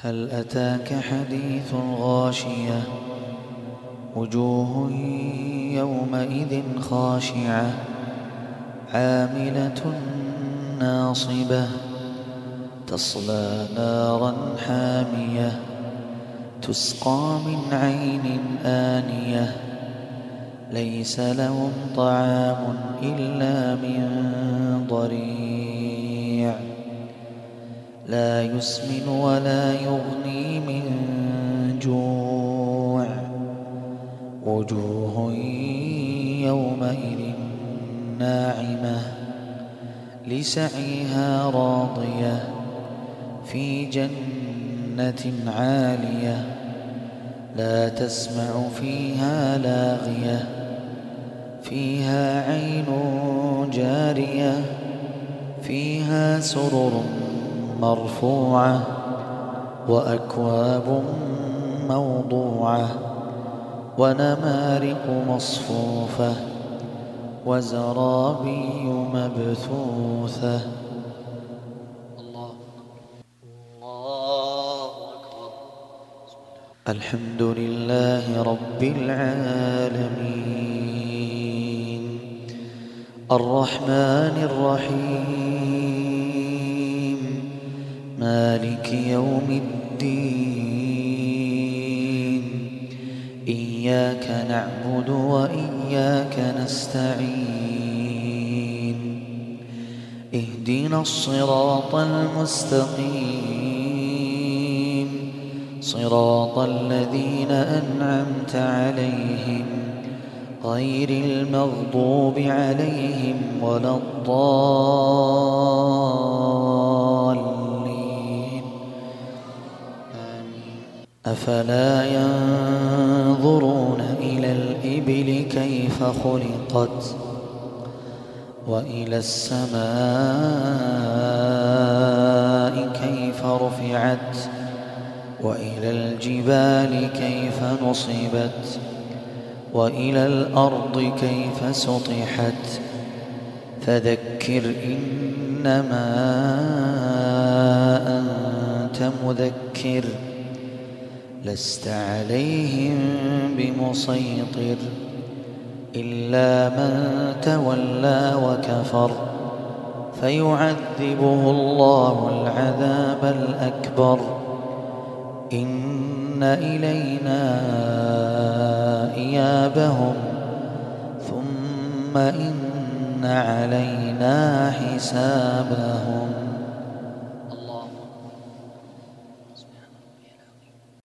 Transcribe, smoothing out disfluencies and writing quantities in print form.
هل أتاك حديث الغاشية وجوه يومئذ خاشعة عاملة ناصبة تصلى نارا حامية تسقى من عين آنية ليس لهم طعام إلا من ضريع لا يسمن ولا يغني من جوع وجوه يومئذ ناعمة لسعيها راضية في جنة عالية لا تسمع فيها لاغية فيها عين جارية فيها سرر مرفوعة وأكواب موضوعة ونمارق مصفوفة وزرابي مبثوثة. الله أكبر. الحمد لله رب العالمين الرحمن الرحيم مالك يوم الدين إياك نعبد وإياك نستعين اهدنا الصراط المستقيم صراط الذين أنعمت عليهم غير المغضوب عليهم ولا الضالين أفلا ينظرون إلى الإبل كيف خلقت وإلى السماء كيف رفعت وإلى الجبال كيف نصبت وإلى الأرض كيف سطحت فذكر إنما أنت مذكر لست عليهم بمسيطر إلا من تولى وكفر فيعذبه الله العذاب الأكبر إن إلينا إيابهم ثم إن علينا حسابهم.